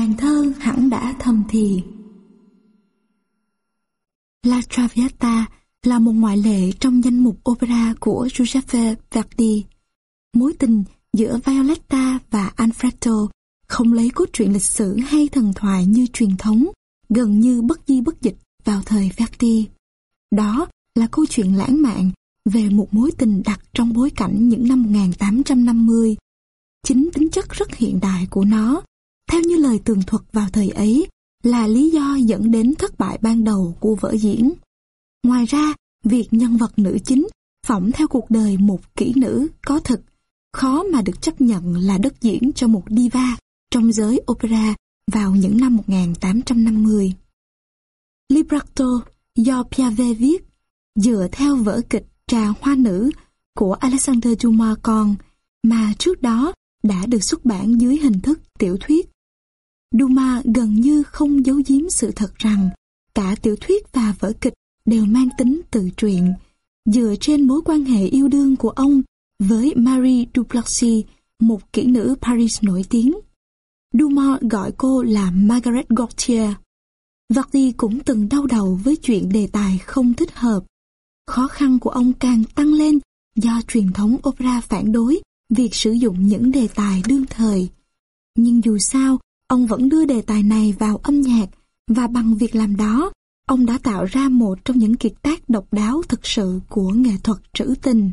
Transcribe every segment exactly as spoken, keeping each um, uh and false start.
Đoàn thơ hẳn đã thầm thì. La Traviata là một ngoại lệ trong danh mục opera của Giuseppe Verdi. Mối tình giữa Violetta và Alfredo không lấy cốt truyện lịch sử hay thần thoại như truyền thống, gần như bất di bất dịch vào thời Verdi. Đó là câu chuyện lãng mạn về một mối tình đặt trong bối cảnh những năm một nghìn tám trăm năm mươi. Chính tính chất rất hiện đại của nó, theo như lời tường thuật vào thời ấy, là lý do dẫn đến thất bại ban đầu của vở diễn. Ngoài ra, việc nhân vật nữ chính phỏng theo cuộc đời một kỹ nữ có thực, khó mà được chấp nhận là đất diễn cho một diva trong giới opera vào những năm một nghìn tám trăm năm mươi. Libretto do Piave viết, dựa theo vở kịch Trà Hoa Nữ của Alexandre Dumas con, mà trước đó đã được xuất bản dưới hình thức tiểu thuyết. Dumas gần như không giấu giếm sự thật rằng cả tiểu thuyết và vở kịch đều mang tính tự truyện, dựa trên mối quan hệ yêu đương của ông với Marie Duplessis, một kỹ nữ Paris nổi tiếng. Dumas gọi cô là Margaret Gautier. Verdi cũng từng đau đầu với chuyện đề tài không thích hợp. Khó khăn của ông càng tăng lên do truyền thống opera phản đối việc sử dụng những đề tài đương thời. Nhưng dù sao, ông vẫn đưa đề tài này vào âm nhạc, và bằng việc làm đó, ông đã tạo ra một trong những kiệt tác độc đáo thực sự của nghệ thuật trữ tình.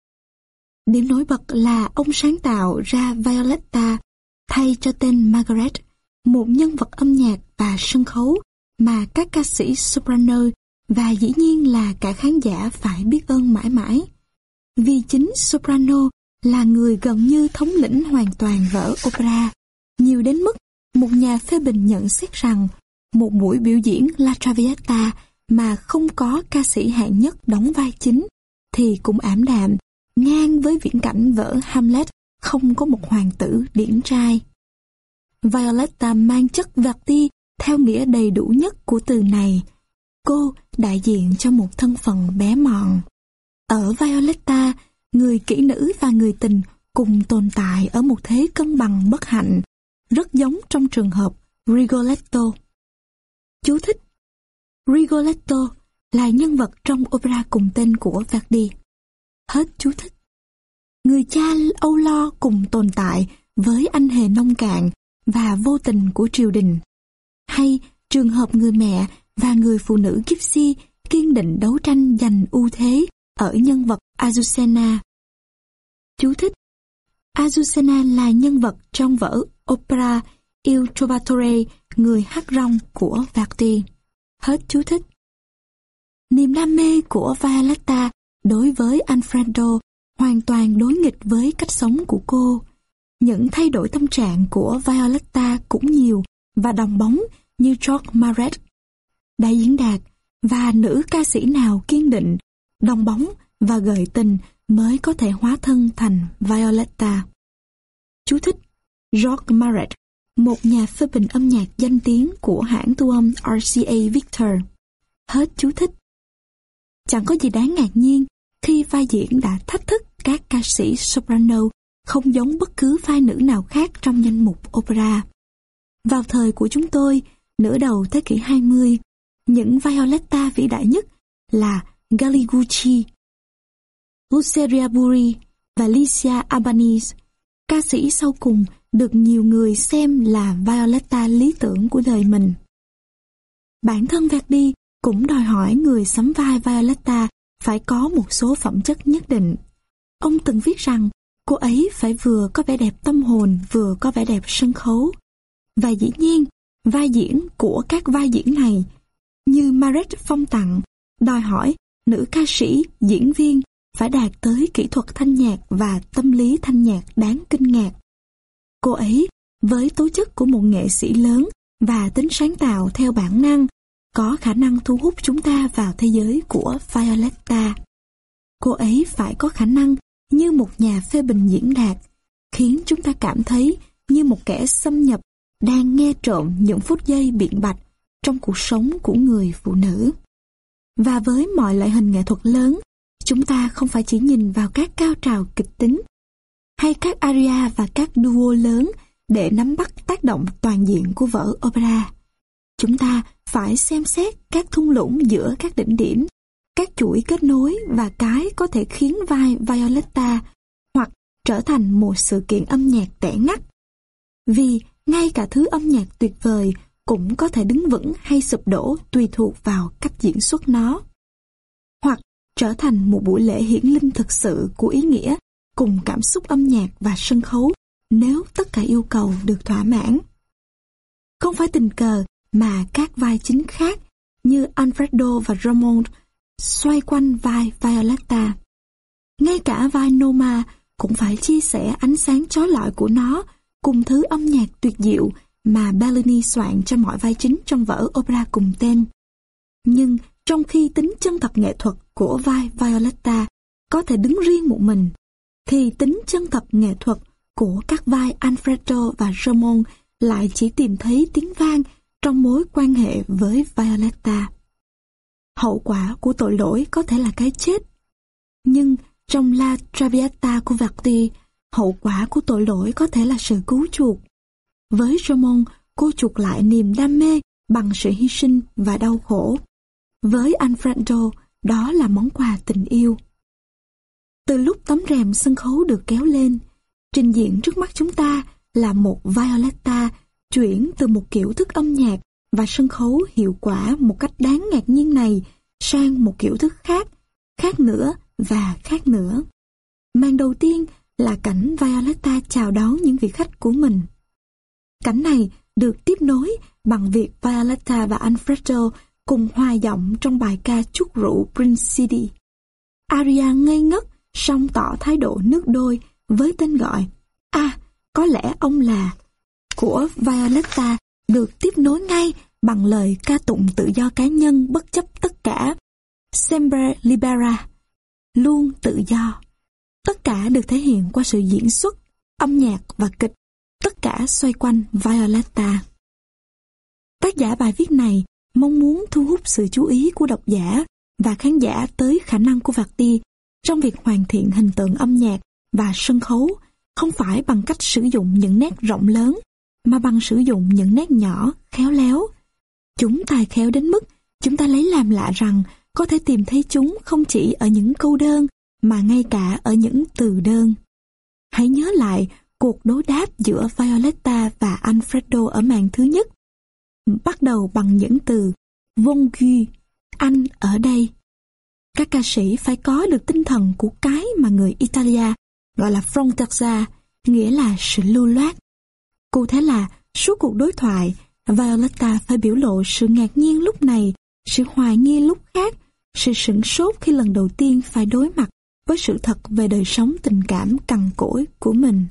Điểm nổi bật là ông sáng tạo ra Violetta thay cho tên Margaret, một nhân vật âm nhạc và sân khấu mà các ca sĩ soprano và dĩ nhiên là cả khán giả phải biết ơn mãi mãi. Vì chính soprano là người gần như thống lĩnh hoàn toàn vở opera, nhiều đến mức một nhà phê bình nhận xét rằng một buổi biểu diễn La Traviata mà không có ca sĩ hạng nhất đóng vai chính thì cũng ảm đạm, ngang với viễn cảnh vở Hamlet không có một hoàng tử điển trai. Violetta mang chất Verdi theo nghĩa đầy đủ nhất của từ này. Cô đại diện cho một thân phận bé mọn. Ở Violetta, người kỹ nữ và người tình cùng tồn tại ở một thế cân bằng bất hạnh, rất giống trong trường hợp Rigoletto. Chú thích: Rigoletto là nhân vật trong opera cùng tên của Verdi. Hết chú thích. Người cha âu lo cùng tồn tại với anh hề nông cạn và vô tình của triều đình. Hay trường hợp người mẹ và người phụ nữ Gypsy kiên định đấu tranh giành ưu thế ở nhân vật Azucena. Chú thích: Azucena là nhân vật trong vở opera Il Trovatore, người hát rong của Verdi. Hết chú thích. Niềm đam mê của Violetta đối với Alfredo hoàn toàn đối nghịch với cách sống của cô. Những thay đổi tâm trạng của Violetta cũng nhiều và đồng bóng như George Maret. Đại diễn đạt và nữ ca sĩ nào kiên định, đồng bóng và gợi tình mới có thể hóa thân thành Violetta. Chú thích: George Maret, một nhà phê bình âm nhạc danh tiếng của hãng thu âm rờ xê a Victor. Hết chú thích. Chẳng có gì đáng ngạc nhiên khi vai diễn đã thách thức các ca sĩ soprano không giống bất cứ vai nữ nào khác trong danh mục opera. Vào thời của chúng tôi, nửa đầu thế kỷ hai mươi, những Violetta vĩ đại nhất là Galli-Gucci, Luceria Burri và Licia Albanese. Ca sĩ sau cùng được nhiều người xem là Violetta lý tưởng của đời mình. Bản thân Verdi cũng đòi hỏi người sắm vai Violetta phải có một số phẩm chất nhất định. Ông từng viết rằng cô ấy phải vừa có vẻ đẹp tâm hồn vừa có vẻ đẹp sân khấu. Và dĩ nhiên, vai diễn của các vai diễn này, như Maret phong tặng, đòi hỏi nữ ca sĩ, diễn viên phải đạt tới kỹ thuật thanh nhạc và tâm lý thanh nhạc đáng kinh ngạc. Cô ấy, với tố chất của một nghệ sĩ lớn và tính sáng tạo theo bản năng, có khả năng thu hút chúng ta vào thế giới của Violetta. Cô ấy phải có khả năng như một nhà phê bình diễn đạt, khiến chúng ta cảm thấy như một kẻ xâm nhập đang nghe trộm những phút giây biện bạch trong cuộc sống của người phụ nữ. Và với mọi loại hình nghệ thuật lớn, chúng ta không phải chỉ nhìn vào các cao trào kịch tính hay các aria và các duo lớn để nắm bắt tác động toàn diện của vở opera. Chúng ta phải xem xét các thung lũng giữa các đỉnh điểm, các chuỗi kết nối và cái có thể khiến vai Violetta hoặc trở thành một sự kiện âm nhạc tẻ ngắt. Vì ngay cả thứ âm nhạc tuyệt vời cũng có thể đứng vững hay sụp đổ tùy thuộc vào cách diễn xuất nó. Hoặc trở thành một buổi lễ hiển linh thực sự của ý nghĩa cùng cảm xúc âm nhạc và sân khấu nếu tất cả yêu cầu được thỏa mãn. Không phải tình cờ mà các vai chính khác như Alfredo và Ramon xoay quanh vai Violetta. Ngay cả vai Noma cũng phải chia sẻ ánh sáng chói lọi của nó cùng thứ âm nhạc tuyệt diệu mà Bellini soạn cho mọi vai chính trong vở opera cùng tên. Nhưng trong khi tính chân thật nghệ thuật của vai Violetta có thể đứng riêng một mình, thì tính chân thật nghệ thuật của các vai Alfredo và Ramon lại chỉ tìm thấy tiếng vang trong mối quan hệ với Violetta. Hậu quả của tội lỗi có thể là cái chết, nhưng trong La Traviata của Verdi, hậu quả của tội lỗi có thể là sự cứu chuộc. Với Ramon, cô chuộc lại niềm đam mê bằng sự hy sinh và đau khổ. Với Alfredo, đó là món quà tình yêu. Từ lúc tấm rèm sân khấu được kéo lên, trình diễn trước mắt chúng ta là một Violetta chuyển từ một kiểu thức âm nhạc và sân khấu hiệu quả một cách đáng ngạc nhiên này sang một kiểu thức khác, khác nữa và khác nữa. Màn đầu tiên là cảnh Violetta chào đón những vị khách của mình. Cảnh này được tiếp nối bằng việc Violetta và Alfredo cùng hòa giọng trong bài ca chúc rượu Princidi. Aria ngây ngất song tỏ thái độ nước đôi với tên gọi À, có lẽ ông là của Violetta được tiếp nối ngay bằng lời ca tụng tự do cá nhân bất chấp tất cả, Sempre Libera, luôn tự do. Tất cả được thể hiện qua sự diễn xuất, âm nhạc và kịch, tất cả xoay quanh Violetta. Tác giả bài viết này mong muốn thu hút sự chú ý của độc giả và khán giả tới khả năng của Verdi trong việc hoàn thiện hình tượng âm nhạc và sân khấu, không phải bằng cách sử dụng những nét rộng lớn, mà bằng sử dụng những nét nhỏ, khéo léo. Chúng tài khéo đến mức chúng ta lấy làm lạ rằng có thể tìm thấy chúng không chỉ ở những câu đơn, mà ngay cả ở những từ đơn. Hãy nhớ lại cuộc đối đáp giữa Violetta và Alfredo ở màn thứ nhất, bắt đầu bằng những từ von qui, anh ở đây. Các ca sĩ phải có được tinh thần của cái mà người Italia gọi là fronteggia, nghĩa là sự lưu loát. Cụ thể là suốt cuộc đối thoại, Violetta phải biểu lộ sự ngạc nhiên lúc này, sự hoài nghi lúc khác, sự sửng sốt khi lần đầu tiên phải đối mặt với sự thật về đời sống tình cảm cằn cỗi của mình.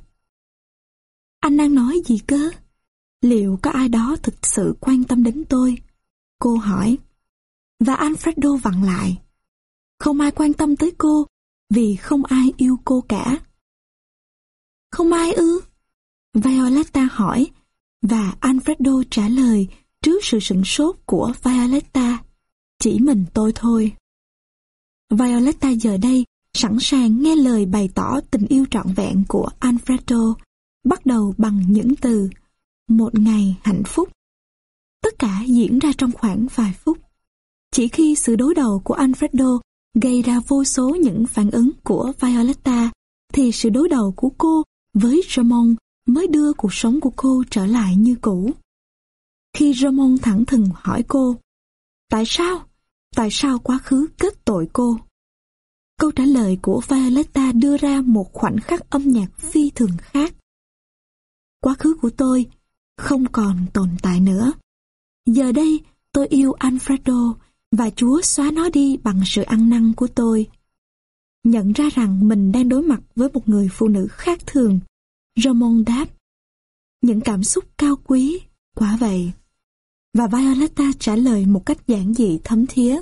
Anh đang nói gì cơ? Liệu có ai đó thực sự quan tâm đến tôi? Cô hỏi. Và Alfredo vặn lại. Không ai quan tâm tới cô, vì không ai yêu cô cả. Không ai ư? Violetta hỏi, và Alfredo trả lời trước sự sửng sốt của Violetta. Chỉ mình tôi thôi. Violetta giờ đây sẵn sàng nghe lời bày tỏ tình yêu trọn vẹn của Alfredo, bắt đầu bằng những từ một ngày hạnh phúc. Tất cả diễn ra trong khoảng vài phút. Chỉ khi sự đối đầu của Alfredo gây ra vô số những phản ứng của Violetta, thì sự đối đầu của cô với Ramon mới đưa cuộc sống của cô trở lại như cũ. Khi Ramon thẳng thừng hỏi cô, tại sao? Tại sao quá khứ kết tội cô? Câu trả lời của Violetta đưa ra một khoảnh khắc âm nhạc phi thường khác. Quá khứ của tôi không còn tồn tại nữa. Giờ đây tôi yêu Alfredo và Chúa xóa nó đi bằng sự ăn năn của tôi. Nhận ra rằng mình đang đối mặt với một người phụ nữ khác thường, Ramon đáp, những cảm xúc cao quý, quả vậy. Và Violetta trả lời một cách giản dị thấm thía.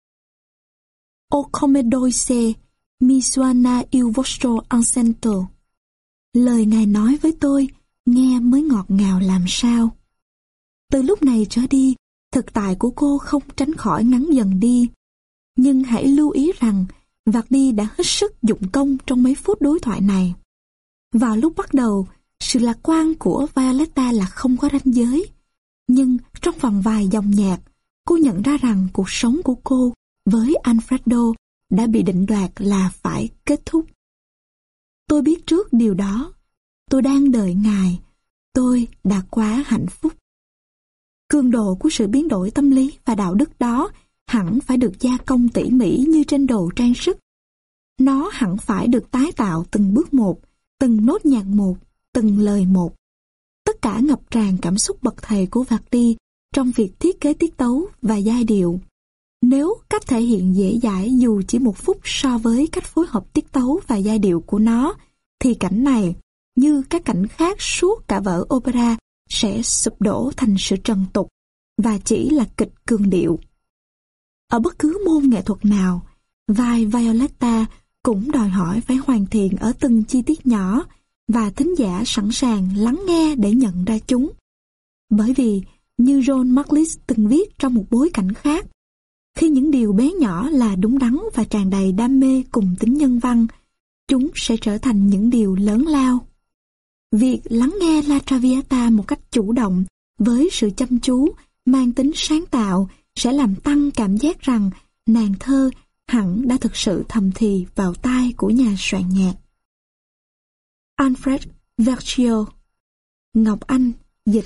O come dolce, mi suona il vostro accento. Lời Ngài nói với tôi, nghe mới ngọt ngào làm sao. Từ lúc này trở đi, thực tại của cô không tránh khỏi ngắn dần đi. Nhưng hãy lưu ý rằng, Verdi đã hết sức dụng công trong mấy phút đối thoại này. Vào lúc bắt đầu, Sự lạc quan của Violetta là không có ranh giới. Nhưng trong vòng vài dòng nhạc, cô nhận ra rằng cuộc sống của cô với Alfredo đã bị định đoạt là phải kết thúc. Tôi biết trước điều đó. Tôi đang đợi ngài. Tôi đã quá hạnh phúc. Cường độ của sự biến đổi tâm lý và đạo đức đó hẳn phải được gia công tỉ mỉ như trên đồ trang sức. Nó hẳn phải được tái tạo từng bước một, từng nốt nhạc một, từng lời một. Tất cả ngập tràn cảm xúc bậc thầy của Verdi trong việc thiết kế tiết tấu và giai điệu. Nếu cách thể hiện dễ dãi dù chỉ một phút so với cách phối hợp tiết tấu và giai điệu của nó, thì cảnh này, như các cảnh khác suốt cả vở opera, sẽ sụp đổ thành sự trần tục và chỉ là kịch cường điệu. Ở bất cứ môn nghệ thuật nào, vai Violetta cũng đòi hỏi phải hoàn thiện ở từng chi tiết nhỏ và thính giả sẵn sàng lắng nghe để nhận ra chúng. Bởi vì, như John Marklis từng viết trong một bối cảnh khác, khi những điều bé nhỏ là đúng đắn và tràn đầy đam mê cùng tính nhân văn, chúng sẽ trở thành những điều lớn lao. Việc lắng nghe La Traviata một cách chủ động, với sự chăm chú, mang tính sáng tạo, sẽ làm tăng cảm giác rằng nàng thơ hẳn đã thực sự thầm thì vào tai của nhà soạn nhạc. Alfred Verchio, Ngọc Anh dịch.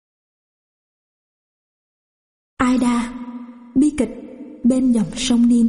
Aida, bi kịch bên dòng sông Nin.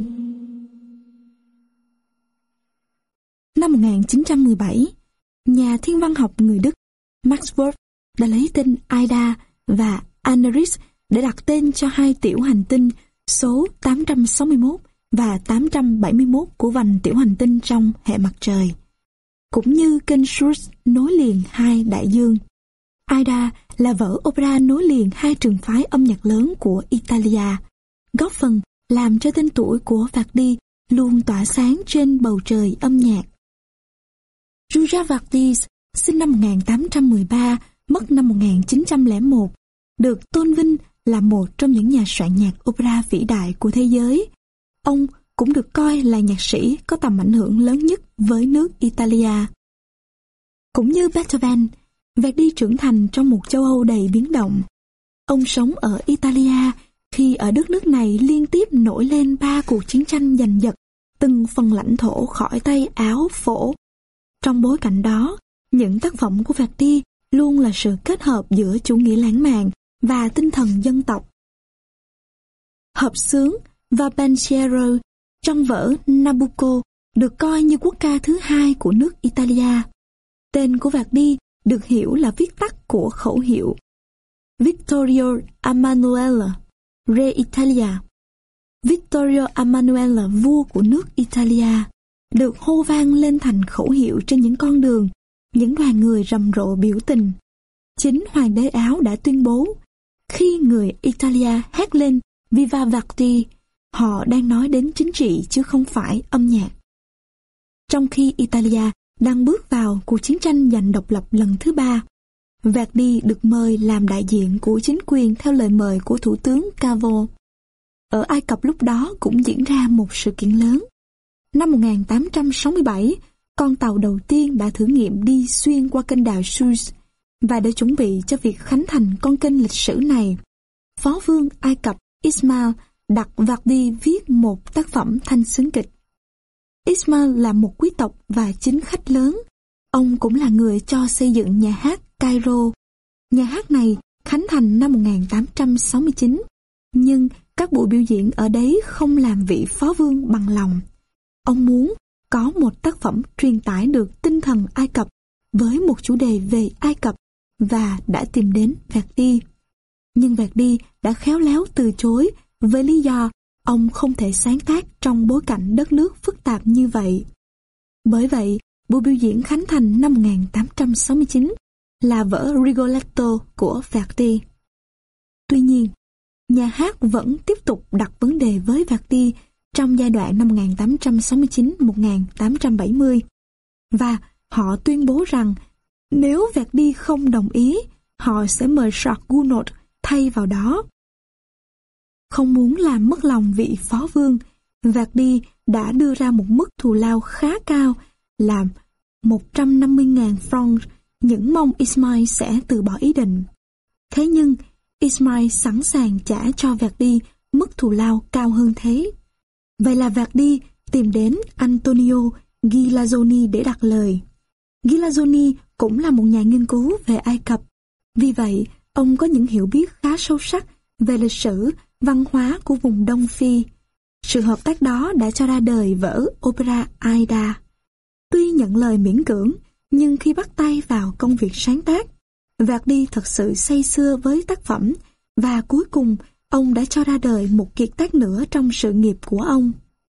Năm một nghìn chín trăm mười bảy, nhà thiên văn học người Đức Max Worth đã lấy tên Aida và Aneris để đặt tên cho hai tiểu hành tinh số tám trăm sáu mươi mốt và tám trăm bảy mươi mốt của vành tiểu hành tinh trong hệ mặt trời, cũng như kênh Suez nối liền hai đại dương. Aida là vở opera nối liền hai trường phái âm nhạc lớn của Italia, góp phần làm cho tên tuổi của Verdi luôn tỏa sáng trên bầu trời âm nhạc. Giuseppe Verdi sinh năm một nghìn tám trăm mười ba, mất năm một nghìn chín trăm lẻ một, được tôn vinh là một trong những nhà soạn nhạc opera vĩ đại của thế giới. Ông cũng được coi là nhạc sĩ có tầm ảnh hưởng lớn nhất với nước Italia. Cũng như Beethoven, Verdi trưởng thành trong một châu Âu đầy biến động. Ông sống ở Italia khi ở đất nước này liên tiếp nổi lên ba cuộc chiến tranh giành giật từng phần lãnh thổ khỏi tay Áo Phổ. Trong bối cảnh đó, những tác phẩm của Verdi luôn là sự kết hợp giữa chủ nghĩa lãng mạn và tinh thần dân tộc. Hợp xướng và Pensiero trong vở Nabucco được coi như quốc ca thứ hai của nước Italia. Tên của Verdi được hiểu là viết tắt của khẩu hiệu Vittorio Emanuele, Re Italia. Vittorio Emanuele, vua của nước Italia, được hô vang lên thành khẩu hiệu trên những con đường, những đoàn người rầm rộ biểu tình. Chính hoàng đế Áo đã tuyên bố, khi người Italia hét lên Viva Verdi, họ đang nói đến chính trị chứ không phải âm nhạc. Trong khi Italia đang bước vào cuộc chiến tranh giành độc lập lần thứ ba, Verdi được mời làm đại diện của chính quyền theo lời mời của Thủ tướng Cavo. Ở Ai Cập lúc đó cũng diễn ra một sự kiện lớn. Năm một nghìn tám trăm sáu mươi bảy, con tàu đầu tiên đã thử nghiệm đi xuyên qua kênh đào Suez, và để chuẩn bị cho việc khánh thành con kênh lịch sử này, Phó vương Ai Cập Ismail đặt Verdi viết một tác phẩm thanh xướng kịch. Ismail là một quý tộc và chính khách lớn. Ông cũng là người cho xây dựng nhà hát Cairo. Nhà hát này khánh thành năm một nghìn tám trăm sáu mươi chín, nhưng các buổi biểu diễn ở đấy không làm vị phó vương bằng lòng. Ông muốn có một tác phẩm truyền tải được tinh thần Ai Cập với một chủ đề về Ai Cập và đã tìm đến Verdi. Nhưng Verdi đã khéo léo từ chối với lý do ông không thể sáng tác trong bối cảnh đất nước phức tạp như vậy. Bởi vậy, buổi biểu diễn khánh thành năm một nghìn tám trăm sáu mươi chín là vở Rigoletto của Verdi. Tuy nhiên, nhà hát vẫn tiếp tục đặt vấn đề với Verdi trong giai đoạn năm một nghìn tám trăm sáu mươi chín đến một nghìn tám trăm bảy mươi, và họ tuyên bố rằng nếu Verdi không đồng ý, họ sẽ mời Jacques Gounod thay vào đó. Không muốn làm mất lòng vị phó vương, Verdi đã đưa ra một mức thù lao khá cao là một trăm năm mươi nghìn franc những mong Ismail sẽ từ bỏ ý định. Thế nhưng, Ismail sẵn sàng trả cho Verdi mức thù lao cao hơn thế. Vậy là Verdi tìm đến Antonio Ghilaroni để đặt lời. Ghilaroni cũng là một nhà nghiên cứu về Ai Cập. Vì vậy, ông có những hiểu biết khá sâu sắc về lịch sử, văn hóa của vùng Đông Phi. Sự hợp tác đó đã cho ra đời vở opera Aida. Tuy nhận lời miễn cưỡng, nhưng khi bắt tay vào công việc sáng tác, Verdi thật sự say sưa với tác phẩm, và cuối cùng ông đã cho ra đời một kiệt tác nữa trong sự nghiệp của ông.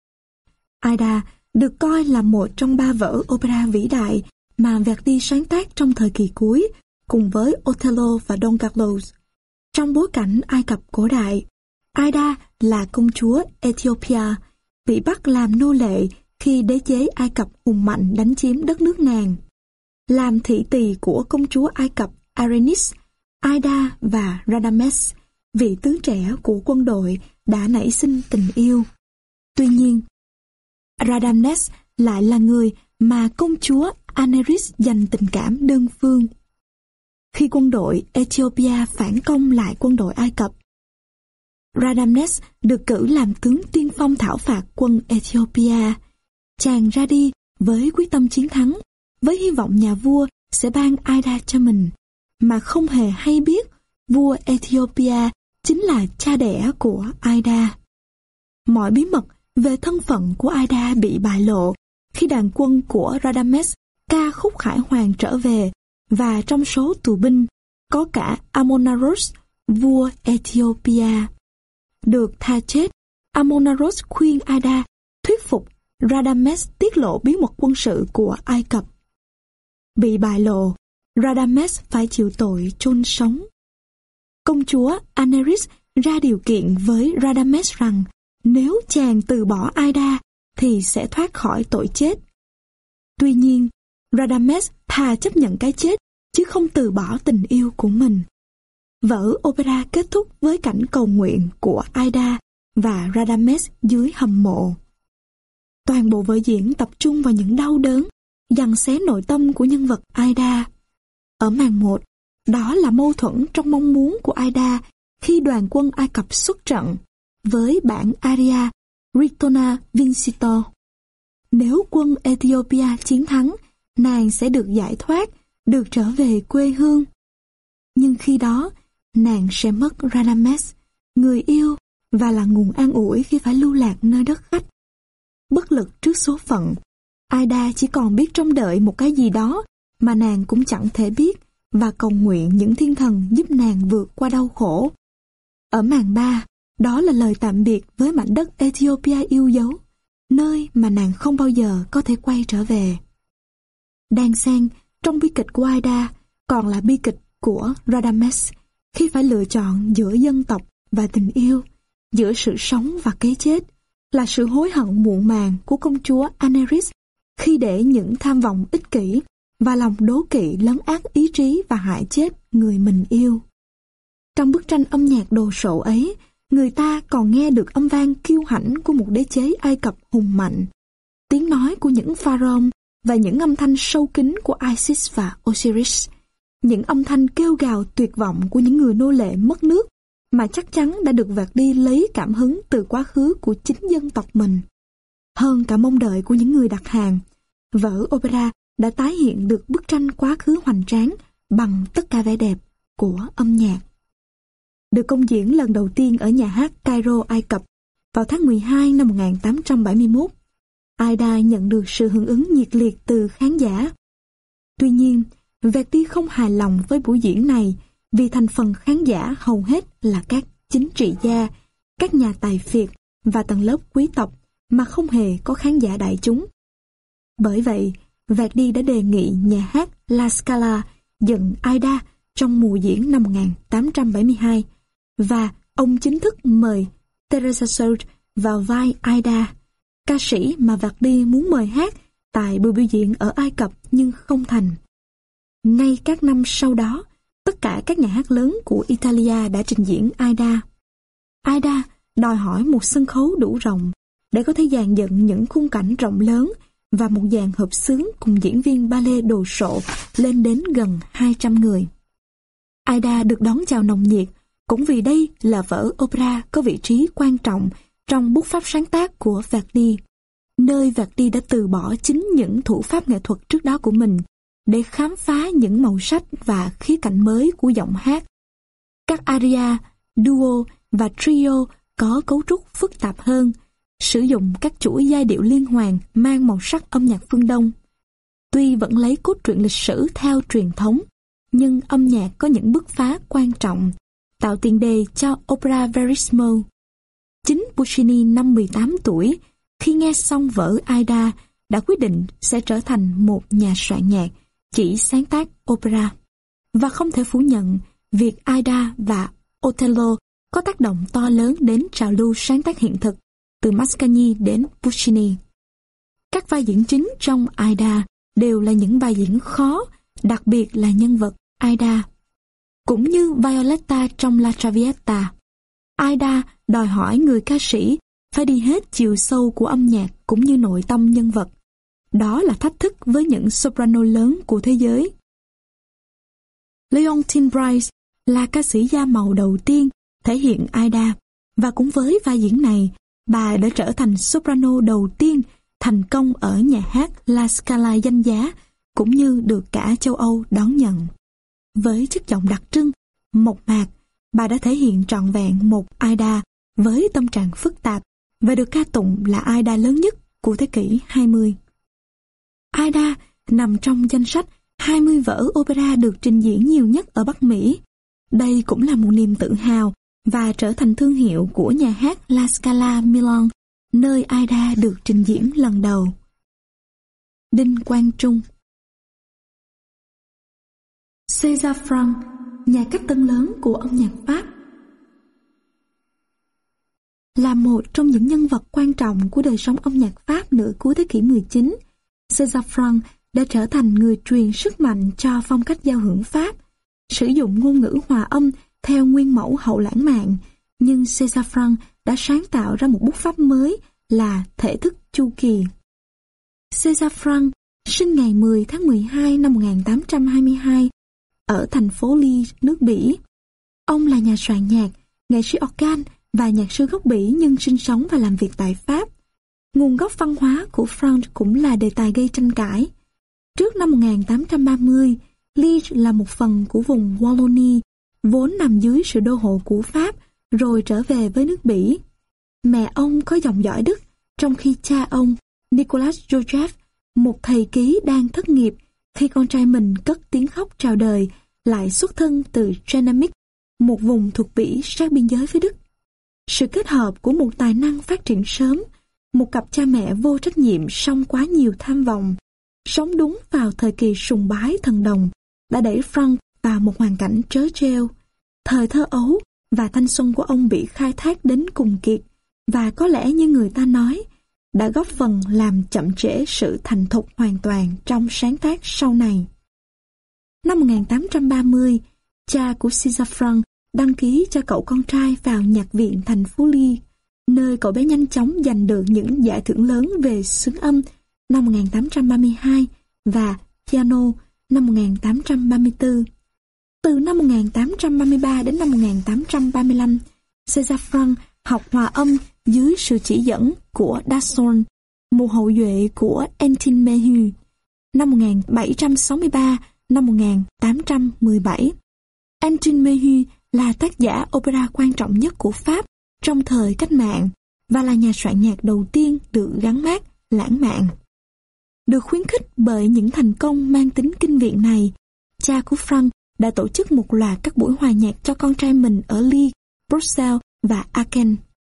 Aida được coi là một trong ba vở opera vĩ đại mà Verdi sáng tác trong thời kỳ cuối, cùng với Othello và Don Carlos. Trong bối cảnh Ai Cập cổ đại, Aida là công chúa Ethiopia, bị bắt làm nô lệ khi đế chế Ai Cập hùng mạnh đánh chiếm đất nước nàng. Làm thị tỳ của công chúa Ai Cập Arenis, Aida và Radames, vị tướng trẻ của quân đội, đã nảy sinh tình yêu. Tuy nhiên, Radames lại là người mà công chúa Aneris dành tình cảm đơn phương. Khi quân đội Ethiopia phản công lại quân đội Ai Cập, Radames được cử làm tướng tiên phong thảo phạt quân Ethiopia. Chàng ra đi với quyết tâm chiến thắng, với hy vọng nhà vua sẽ ban Aida cho mình, mà không hề hay biết vua Ethiopia chính là cha đẻ của Aida. Mọi bí mật về thân phận của Aida bị bại lộ khi đoàn quân của Radames ca khúc khải hoàn trở về, và trong số tù binh có cả Amonaros, vua Ethiopia. Được tha chết, Amonaros khuyên Aida thuyết phục Radames tiết lộ bí mật quân sự của Ai Cập. Bị bại lộ, Radames phải chịu tội chôn sống. Công chúa Aneris ra điều kiện với Radames rằng nếu chàng từ bỏ Aida thì sẽ thoát khỏi tội chết. Tuy nhiên, Radames thà chấp nhận cái chết chứ không từ bỏ tình yêu của mình. Vở opera kết thúc với cảnh cầu nguyện của Aida và Radames dưới hầm mộ. Toàn bộ vở diễn tập trung vào những đau đớn, giằng xé nội tâm của nhân vật Aida. Ở màn một, đó là mâu thuẫn trong mong muốn của Aida khi đoàn quân Ai Cập xuất trận với bản aria Ritorna Vincito. Nếu quân Ethiopia chiến thắng, nàng sẽ được giải thoát, được trở về quê hương. Nhưng khi đó, nàng sẽ mất Radames, người yêu, và là nguồn an ủi khi phải lưu lạc nơi đất khách. Bất lực trước số phận, Aida chỉ còn biết trông đợi một cái gì đó mà nàng cũng chẳng thể biết, và cầu nguyện những thiên thần giúp nàng vượt qua đau khổ. Ở màn ba, đó là lời tạm biệt với mảnh đất Ethiopia yêu dấu, nơi mà nàng không bao giờ có thể quay trở về. Đan xen trong bi kịch của Aida còn là bi kịch của Radames, khi phải lựa chọn giữa dân tộc và tình yêu, giữa sự sống và cái chết, là sự hối hận muộn màng của công chúa Aneris khi để những tham vọng ích kỷ và lòng đố kỵ lấn át ý chí và hại chết người mình yêu. Trong bức tranh âm nhạc đồ sộ ấy, người ta còn nghe được âm vang kiêu hãnh của một đế chế Ai Cập hùng mạnh, tiếng nói của những pharaoh và những âm thanh sâu kín của Isis và Osiris, những âm thanh kêu gào tuyệt vọng của những người nô lệ mất nước mà chắc chắn đã được Verdi lấy cảm hứng từ quá khứ của chính dân tộc mình. Hơn cả mong đợi của những người đặt hàng, vở opera đã tái hiện được bức tranh quá khứ hoành tráng bằng tất cả vẻ đẹp của âm nhạc. Được công diễn lần đầu tiên ở nhà hát Cairo, Ai Cập vào tháng mười hai năm một nghìn tám trăm bảy mươi mốt, Aida nhận được sự hưởng ứng nhiệt liệt từ khán giả. Tuy nhiên, Verdi không hài lòng với buổi diễn này vì thành phần khán giả hầu hết là các chính trị gia, các nhà tài phiệt và tầng lớp quý tộc mà không hề có khán giả đại chúng. Bởi vậy, Verdi đã đề nghị nhà hát La Scala dựng Aida trong mùa diễn năm một nghìn tám trăm bảy mươi hai, và ông chính thức mời Teresa Soult vào vai Aida, ca sĩ mà Verdi muốn mời hát tại buổi biểu diễn ở Ai Cập nhưng không thành. Ngay các năm sau đó, tất cả các nhà hát lớn của Italia đã trình diễn Aida. Aida đòi hỏi một sân khấu đủ rộng để có thể dàn dựng những khung cảnh rộng lớn và một dàn hợp xướng cùng diễn viên ballet đồ sộ lên đến gần hai trăm người. Aida được đón chào nồng nhiệt, cũng vì đây là vở opera có vị trí quan trọng trong bút pháp sáng tác của Verdi, nơi Verdi đã từ bỏ chính những thủ pháp nghệ thuật trước đó của mình để khám phá những màu sắc và khía cạnh mới của giọng hát. Các aria, duo và trio có cấu trúc phức tạp hơn, sử dụng các chuỗi giai điệu liên hoàn mang màu sắc âm nhạc phương Đông. Tuy vẫn lấy cốt truyện lịch sử theo truyền thống, nhưng âm nhạc có những bứt phá quan trọng, tạo tiền đề cho opera Verismo. Chính Puccini năm mười tám tuổi, khi nghe xong vở Aida, đã quyết định sẽ trở thành một nhà soạn nhạc, chỉ sáng tác opera. Và không thể phủ nhận, việc Aida và Otello có tác động to lớn đến trào lưu sáng tác hiện thực, từ Mascagni đến Puccini. Các vai diễn chính trong Aida đều là những vai diễn khó, đặc biệt là nhân vật Aida. Cũng như Violetta trong La Traviata, Aida đòi hỏi người ca sĩ phải đi hết chiều sâu của âm nhạc cũng như nội tâm nhân vật. Đó là thách thức với những soprano lớn của thế giới. Leontine Brice là ca sĩ da màu đầu tiên thể hiện Aida, và cũng với vai diễn này, bà đã trở thành soprano đầu tiên thành công ở nhà hát La Scala danh giá, cũng như được cả châu Âu đón nhận. Với chất giọng đặc trưng, mộc mạc, bà đã thể hiện trọn vẹn một Aida với tâm trạng phức tạp và được ca tụng là Aida lớn nhất của thế kỷ hai mươi. Aida nằm trong danh sách hai mươi vở opera được trình diễn nhiều nhất ở Bắc Mỹ. Đây cũng là một niềm tự hào và trở thành thương hiệu của nhà hát La Scala Milan, nơi Aida được trình diễn lần đầu. Đinh Quang Trung. César Franck, nhà cách tân lớn của âm nhạc Pháp, là một trong những nhân vật quan trọng của đời sống âm nhạc Pháp nửa cuối thế kỷ mười chín. César Franck đã trở thành người truyền sức mạnh cho phong cách giao hưởng Pháp, sử dụng ngôn ngữ hòa âm theo nguyên mẫu hậu lãng mạn, nhưng César Franck đã sáng tạo ra một bút pháp mới là thể thức chu kỳ. César Franck sinh ngày mười tháng mười hai năm một nghìn tám trăm hai mươi hai ở thành phố Liege, nước Bỉ. Ông là nhà soạn nhạc, nghệ sĩ organ và nhạc sư gốc Bỉ nhưng sinh sống và làm việc tại Pháp. Nguồn gốc văn hóa của Franck cũng là đề tài gây tranh cãi. Trước năm một nghìn tám trăm ba mươi, Liege là một phần của vùng Wallonie, vốn nằm dưới sự đô hộ của Pháp, rồi trở về với nước Bỉ. Mẹ ông có dòng dõi Đức, trong khi cha ông, Nicolas Joseph, một thầy ký đang thất nghiệp khi con trai mình cất tiếng khóc chào đời, lại xuất thân từ Genamic, một vùng thuộc Bỉ sát biên giới với Đức. Sự kết hợp của một tài năng phát triển sớm, một cặp cha mẹ vô trách nhiệm song quá nhiều tham vọng, sống đúng vào thời kỳ sùng bái thần đồng, đã đẩy Franck vào một hoàn cảnh trớ trêu. Thời thơ ấu và thanh xuân của ông bị khai thác đến cùng kiệt, và có lẽ như người ta nói, đã góp phần làm chậm trễ sự thành thục hoàn toàn trong sáng tác sau này. Năm một nghìn tám trăm ba mươi, cha của César Franck đăng ký cho cậu con trai vào nhạc viện thành phố Liege, nơi cậu bé nhanh chóng giành được những giải thưởng lớn về xướng âm năm một nghìn tám trăm ba mươi hai và piano năm một nghìn tám trăm ba mươi tư. Từ năm một nghìn tám trăm ba mươi ba đến năm một nghìn tám trăm ba mươi lăm, César Franck học hòa âm dưới sự chỉ dẫn của Dassault, một hậu duệ của Étienne Méhu. Năm một nghìn bảy trăm sáu mươi ba đến năm một nghìn tám trăm mười bảy, Étienne Méhu là tác giả opera quan trọng nhất của Pháp trong thời cách mạng và là nhà soạn nhạc đầu tiên được gắn mác lãng mạn. Được khuyến khích bởi những thành công mang tính kinh viện này, cha của Franck đã tổ chức một loạt các buổi hòa nhạc cho con trai mình ở Liege, Bruxelles và Aachen.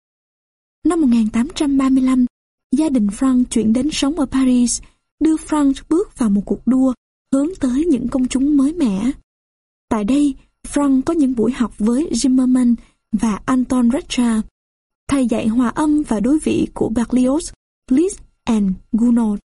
Năm một nghìn tám trăm ba mươi lăm, gia đình Franck chuyển đến sống ở Paris, đưa Franck bước vào một cuộc đua hướng tới những công chúng mới mẻ. Tại đây, Franck có những buổi học với Zimmermann và Anton Reicha, thầy dạy hòa âm và đối vị của Berlioz, Liszt and Gounod.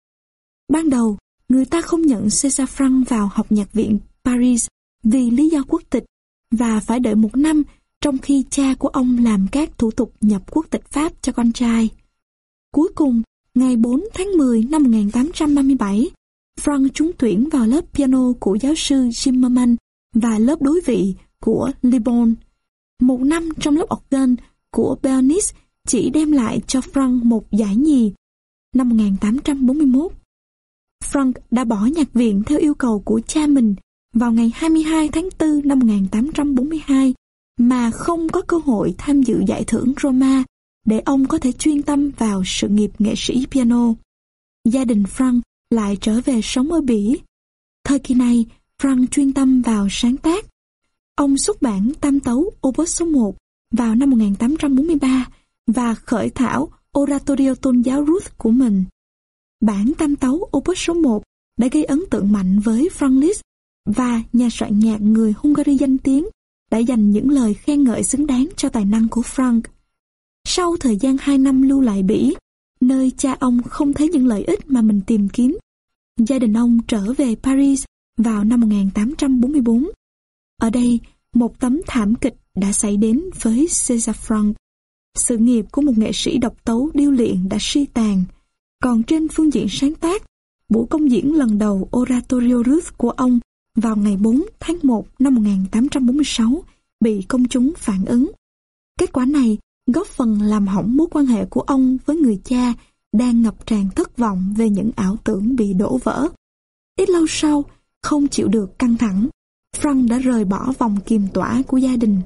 Ban đầu, người ta không nhận César Franck vào học nhạc viện Paris vì lý do quốc tịch và phải đợi một năm trong khi cha của ông làm các thủ tục nhập quốc tịch Pháp cho con trai. Cuối cùng, Ngày bốn tháng mười năm một nghìn tám trăm ba mươi bảy, Frank trúng tuyển vào lớp piano của giáo sư Zimmermann và lớp đối vị của Libon. Một năm trong lớp organ của Bernis chỉ đem lại cho Frank một giải nhì. Năm một nghìn tám trăm bốn mươi mốt, Frank đã bỏ nhạc viện theo yêu cầu của cha mình vào ngày hai mươi hai tháng tư năm một nghìn tám trăm bốn mươi hai mà không có cơ hội tham dự giải thưởng Roma để ông có thể chuyên tâm vào sự nghiệp nghệ sĩ piano. Gia đình Frank lại trở về sống ở Bỉ. Thời kỳ này, Frank chuyên tâm vào sáng tác. Ông xuất bản tam tấu Opus số một vào năm một nghìn tám trăm bốn mươi ba và khởi thảo Oratorio tôn giáo Ruth của mình. Bản tam tấu Opus số một đã gây ấn tượng mạnh với Franz Liszt, và nhà soạn nhạc người Hungary danh tiếng đã dành những lời khen ngợi xứng đáng cho tài năng của Frank. Sau thời gian hai năm lưu lại Bỉ, nơi cha ông không thấy những lợi ích mà mình tìm kiếm, gia đình ông trở về Paris vào năm một nghìn tám trăm bốn mươi bốn. Ở đây, một tấm thảm kịch đã xảy đến với César Franck. Sự nghiệp của một nghệ sĩ độc tấu điêu luyện đã suy tàn. Còn trên phương diện sáng tác, buổi công diễn lần đầu Oratorio Ruth của ông vào ngày bốn tháng một năm một nghìn tám trăm bốn mươi sáu bị công chúng phản ứng. Kết quả này góp phần làm hỏng mối quan hệ của ông với người cha đang ngập tràn thất vọng về những ảo tưởng bị đổ vỡ. Ít lâu sau, không chịu được căng thẳng, Frank đã rời bỏ vòng kiềm tỏa của gia đình.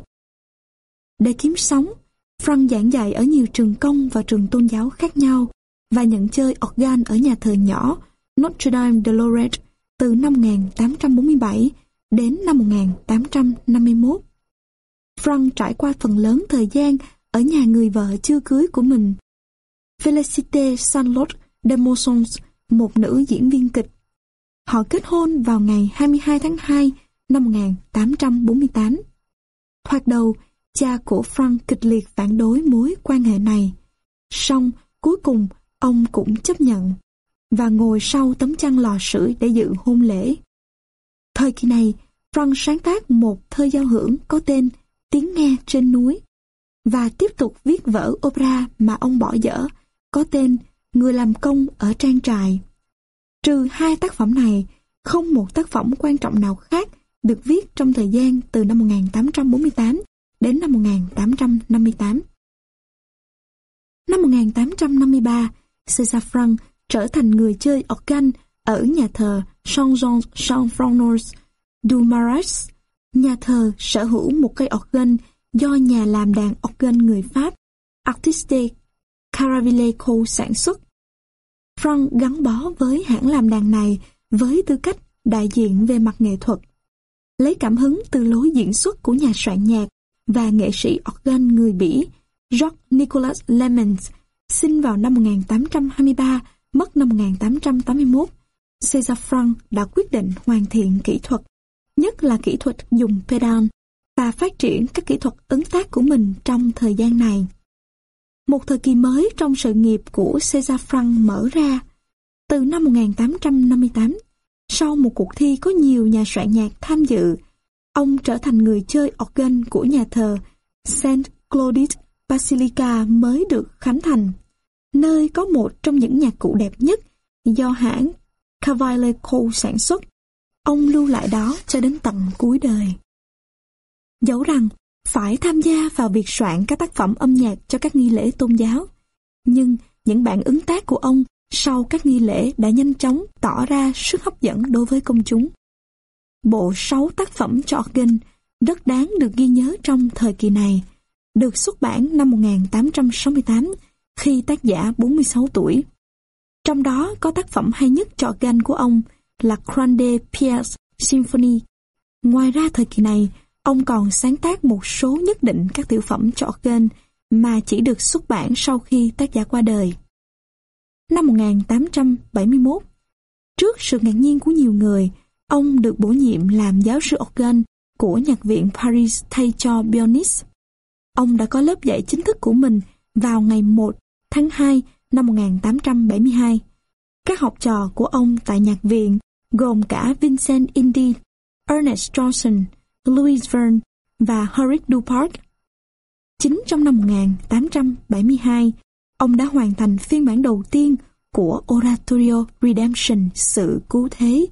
Để kiếm sống, Frank giảng dạy ở nhiều trường công và trường tôn giáo khác nhau và nhận chơi organ ở nhà thờ nhỏ Notre Dame de Lorette từ năm một nghìn tám trăm bốn mươi bảy đến năm một nghìn tám trăm năm mươi mốt. Frank trải qua phần lớn thời gian ở nhà người vợ chưa cưới của mình, Félicité Charlotte de Mossons, một nữ diễn viên kịch. Họ kết hôn vào ngày hai mươi hai tháng hai năm một nghìn tám trăm bốn mươi tám. Thoạt đầu, cha của Frank kịch liệt phản đối mối quan hệ này. Song cuối cùng ông cũng chấp nhận và ngồi sau tấm chăn lò sưởi để dự hôn lễ. Thời kỳ này, Frank sáng tác một thơ giao hưởng có tên Tiếng nghe trên núi và tiếp tục viết vở opera mà ông bỏ dở có tên Người làm công ở trang trại. Trừ hai tác phẩm này, không một tác phẩm quan trọng nào khác được viết trong thời gian từ năm một nghìn tám trăm bốn mươi tám đến năm một nghìn tám trăm năm mươi tám. Năm một nghìn tám trăm năm mươi ba, César Franck trở thành người chơi organ ở nhà thờ Saint-Jean Saint-François du Marais. Nhà thờ sở hữu một cây organ do nhà làm đàn organ người Pháp Artiste Caravileco sản xuất. Franck gắn bó với hãng làm đàn này với tư cách đại diện về mặt nghệ thuật. Lấy cảm hứng từ lối diễn xuất của nhà soạn nhạc và nghệ sĩ organ người Bỉ Georges Nicolas Lemens, sinh vào năm một nghìn tám trăm hai mươi ba, mất năm một nghìn tám trăm tám mươi mốt, César Franck đã quyết định hoàn thiện kỹ thuật, nhất là kỹ thuật dùng pedal, và phát triển các kỹ thuật ứng tác của mình trong thời gian này. Một thời kỳ mới trong sự nghiệp của César Franck mở ra. Từ năm một nghìn tám trăm năm mươi tám, sau một cuộc thi có nhiều nhà soạn nhạc tham dự, ông trở thành người chơi organ của nhà thờ Saint Claudie Basilica mới được khánh thành, nơi có một trong những nhạc cụ đẹp nhất do hãng Cavaillé-Co sản xuất. Ông lưu lại đó cho đến tận cuối đời. Dẫu rằng phải tham gia vào việc soạn các tác phẩm âm nhạc cho các nghi lễ tôn giáo, nhưng những bản ứng tác của ông sau các nghi lễ đã nhanh chóng tỏ ra sức hấp dẫn đối với công chúng. Bộ sáu tác phẩm cho organ rất đáng được ghi nhớ trong thời kỳ này, được xuất bản năm một nghìn tám trăm sáu mươi tám khi tác giả bốn mươi sáu tuổi. Trong đó có tác phẩm hay nhất cho organ của ông là Grande Pièce Symphony. Ngoài ra thời kỳ này, ông còn sáng tác một số nhất định các tiểu phẩm cho organ mà chỉ được xuất bản sau khi tác giả qua đời. Năm một nghìn tám trăm bảy mươi mốt, trước sự ngạc nhiên của nhiều người, ông được bổ nhiệm làm giáo sư organ của Nhạc viện Paris thay cho Bernis. Ông đã có lớp dạy chính thức của mình vào ngày một tháng hai năm một nghìn tám trăm bảy mươi hai. Các học trò của ông tại nhạc viện gồm cả Vincent Indy, Ernest Johnson, Louis Verne và Horace Dupart. Chính trong năm một nghìn tám trăm bảy mươi hai, ông đã hoàn thành phiên bản đầu tiên của Oratorio Redemption, sự cứu thế.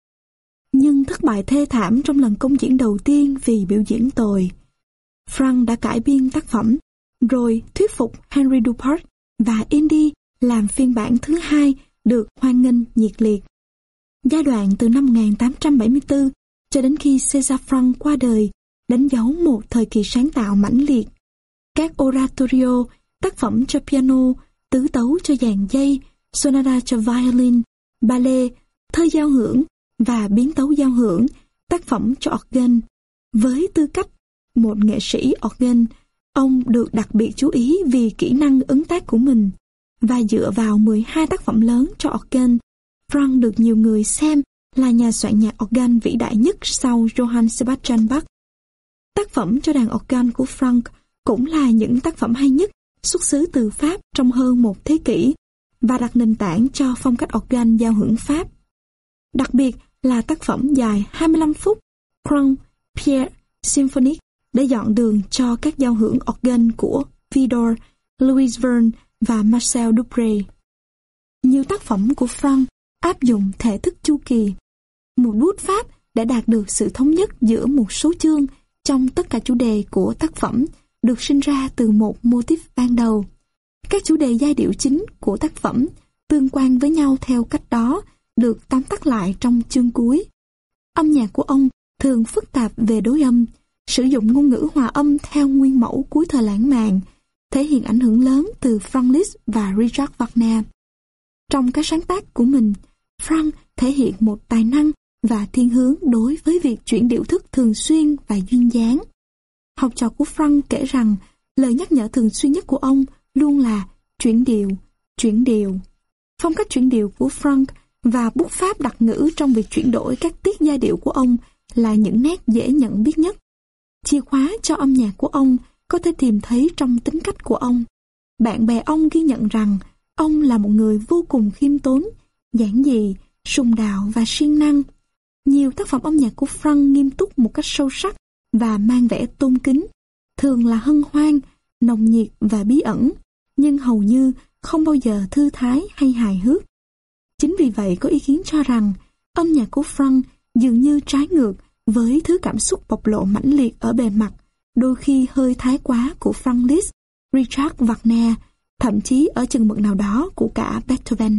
Nhưng thất bại thê thảm trong lần công diễn đầu tiên vì biểu diễn tồi. Frank đã cải biên tác phẩm, rồi thuyết phục Henry Dupart và Indy làm phiên bản thứ hai được hoan nghênh nhiệt liệt. Giai đoạn từ năm một nghìn tám trăm bảy mươi tư cho đến khi César Franck qua đời đánh dấu một thời kỳ sáng tạo mãnh liệt. Các oratorio, tác phẩm cho piano, tứ tấu cho dàn dây, sonata cho violin, ballet, thơ giao hưởng và biến tấu giao hưởng, tác phẩm cho organ. Với tư cách một nghệ sĩ organ, ông được đặc biệt chú ý vì kỹ năng ứng tác của mình, và dựa vào mười hai tác phẩm lớn cho organ, Franck được nhiều người xem là nhà soạn nhạc organ vĩ đại nhất sau Johann Sebastian Bach. Tác phẩm cho đàn organ của Franck cũng là những tác phẩm hay nhất xuất xứ từ Pháp trong hơn một thế kỷ và đặt nền tảng cho phong cách organ giao hưởng Pháp. Đặc biệt là tác phẩm dài hai mươi lăm phút Grand Pierre Symphonique để dọn đường cho các giao hưởng organ của Vidor, Louis Verne và Marcel Dupré. Nhiều tác phẩm của Franck áp dụng thể thức chu kỳ. Một bút pháp đã đạt được sự thống nhất giữa một số chương trong tất cả chủ đề của tác phẩm được sinh ra từ một mô típ ban đầu. Các chủ đề giai điệu chính của tác phẩm tương quan với nhau theo cách đó được tóm tắt lại trong chương cuối. Âm nhạc của ông thường phức tạp về đối âm, sử dụng ngôn ngữ hòa âm theo nguyên mẫu cuối thời lãng mạn, thể hiện ảnh hưởng lớn từ Franz Liszt và Richard Wagner. Trong các sáng tác của mình, Franck thể hiện một tài năng và thiên hướng đối với việc chuyển điệu thức thường xuyên và duyên dáng. Học trò của Franck kể rằng lời nhắc nhở thường xuyên nhất của ông luôn là chuyển điệu, chuyển điệu. Phong cách chuyển điệu của Franck và bút pháp đặc ngữ trong việc chuyển đổi các tiết giai điệu của ông là những nét dễ nhận biết nhất. Chìa khóa cho âm nhạc của ông có thể tìm thấy trong tính cách của ông. Bạn bè ông ghi nhận rằng ông là một người vô cùng khiêm tốn, giản dị, sùng đạo và siêng năng. Nhiều tác phẩm âm nhạc của Franck nghiêm túc một cách sâu sắc và mang vẻ tôn kính, thường là hân hoan, nồng nhiệt và bí ẩn, nhưng hầu như không bao giờ thư thái hay hài hước. Chính vì vậy có ý kiến cho rằng âm nhạc của Franck dường như trái ngược với thứ cảm xúc bộc lộ mãnh liệt ở bề mặt, đôi khi hơi thái quá của Franz Liszt, Richard Wagner, thậm chí ở chừng mực nào đó của cả Beethoven.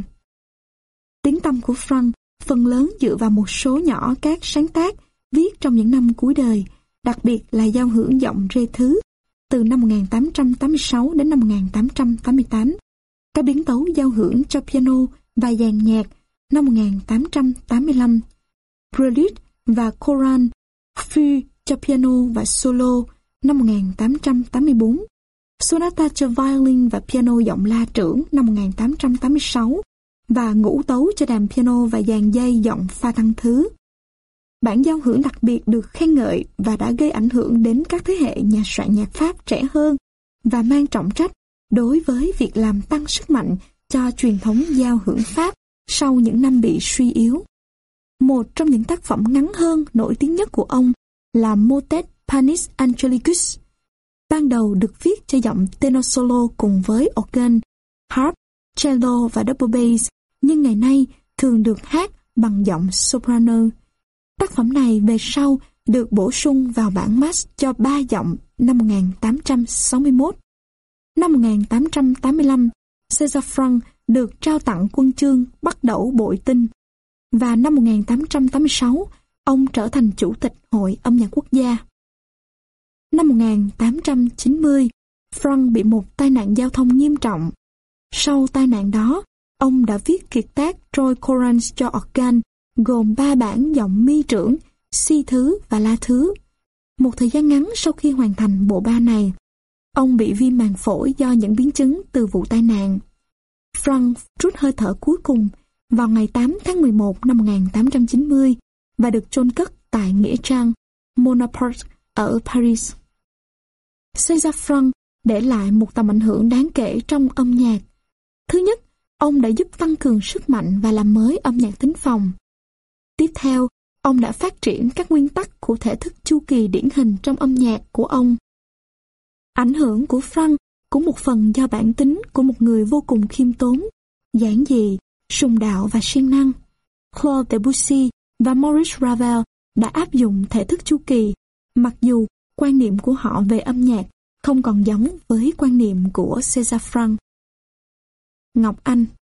Tiếng tăm của Franck phần lớn dựa vào một số nhỏ các sáng tác viết trong những năm cuối đời, đặc biệt là giao hưởng giọng rê thứ từ năm một nghìn tám trăm tám mươi sáu đến năm một nghìn tám trăm tám mươi tám, các biến tấu giao hưởng cho piano và dàn nhạc năm một nghìn tám trăm tám mươi lăm, Prelude và Chorale Fugue cho piano và solo năm một nghìn tám trăm tám mươi tư, Sonata cho violin và piano giọng la trưởng năm một nghìn tám trăm tám mươi sáu và ngũ tấu cho đàn piano và dàn dây giọng pha thăng thứ. Bản giao hưởng đặc biệt được khen ngợi và đã gây ảnh hưởng đến các thế hệ nhà soạn nhạc Pháp trẻ hơn và mang trọng trách đối với việc làm tăng sức mạnh cho truyền thống giao hưởng Pháp sau những năm bị suy yếu. Một trong những tác phẩm ngắn hơn nổi tiếng nhất của ông là Motet Panis Angelicus. Ban đầu được viết cho giọng tenor solo cùng với organ, harp, cello và double bass, nhưng ngày nay thường được hát bằng giọng soprano. Tác phẩm này về sau được bổ sung vào bản max cho ba giọng năm một nghìn tám trăm sáu mươi mốt. Năm một nghìn tám trăm tám mươi lăm, César Franck được trao tặng huân chương Bắc Đẩu Bội Tinh, và năm một nghìn tám trăm tám mươi sáu, ông trở thành Chủ tịch Hội Âm nhạc Quốc gia. Năm một nghìn tám trăm chín mươi, Franck bị một tai nạn giao thông nghiêm trọng. Sau tai nạn đó, ông đã viết kiệt tác Troy Chorales cho organ, gồm ba bản giọng mi trưởng, si thứ và la thứ. Một thời gian ngắn sau khi hoàn thành bộ ba này, ông bị viêm màng phổi do những biến chứng từ vụ tai nạn. Franck trút hơi thở cuối cùng vào ngày tám tháng mười một năm một nghìn tám trăm chín mươi và được chôn cất tại nghĩa trang Montmartre ở Paris. César Franck để lại một tầm ảnh hưởng đáng kể trong âm nhạc. Thứ nhất, ông đã giúp tăng cường sức mạnh và làm mới âm nhạc thính phòng. Tiếp theo, ông đã phát triển các nguyên tắc của thể thức chu kỳ điển hình trong âm nhạc của ông. Ảnh hưởng của Franck cũng một phần do bản tính của một người vô cùng khiêm tốn, giản dị, sùng đạo và siêng năng. Claude Debussy và Maurice Ravel đã áp dụng thể thức chu kỳ, mặc dù quan niệm của họ về âm nhạc không còn giống với quan niệm của César Franck. Ngọc Anh